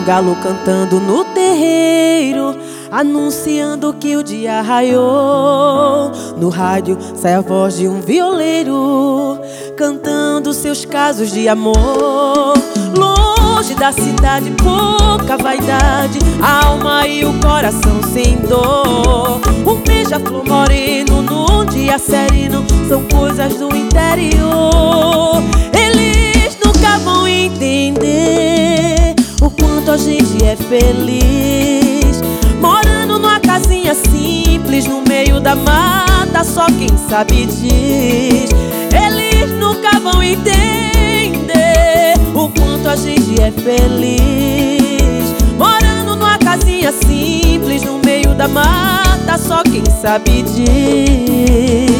galo cantando no terreiro, anunciando que o dia raiou. No rádio sai a voz de um violeiro, cantando seus casos de amor. Longe da cidade, pouca vaidade, a alma e o coração sem dor. Um beija-flor moreno num dia sereno são coisas do interior. Eles nunca vão entender o quanto a gente é feliz, morando numa casinha simples no meio da mata, só quem sabe diz. Eles nunca vão entender o quanto a gente é feliz, morando numa casinha simples no meio da mata, só quem sabe diz.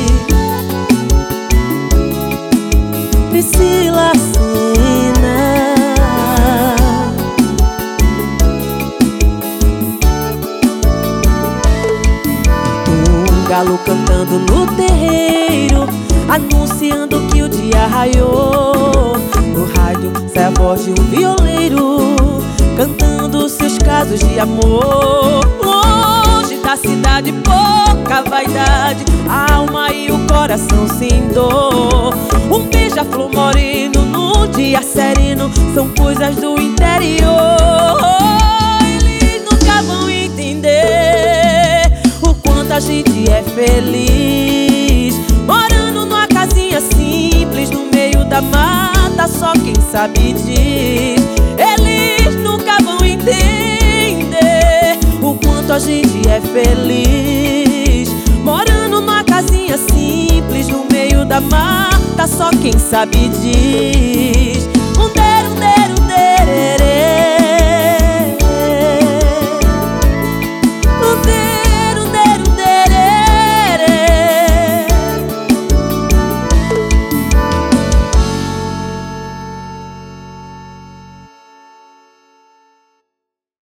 Priscila Sena. Galo cantando no terreiro, anunciando que o dia raiou. No rádio sai a voz de um violeiro, cantando seus casos de amor. Longe da cidade, pouca vaidade, a alma e o coração sem dor. Um beija-flor moreno num dia sereno são coisas do interior. Eles nunca vão entender o quanto a gente é feliz, morando numa casinha simples no meio da mata, só quem sabe diz. Eles nunca vão entender o quanto a gente é feliz, morando numa casinha simples no meio da mata, só quem sabe diz.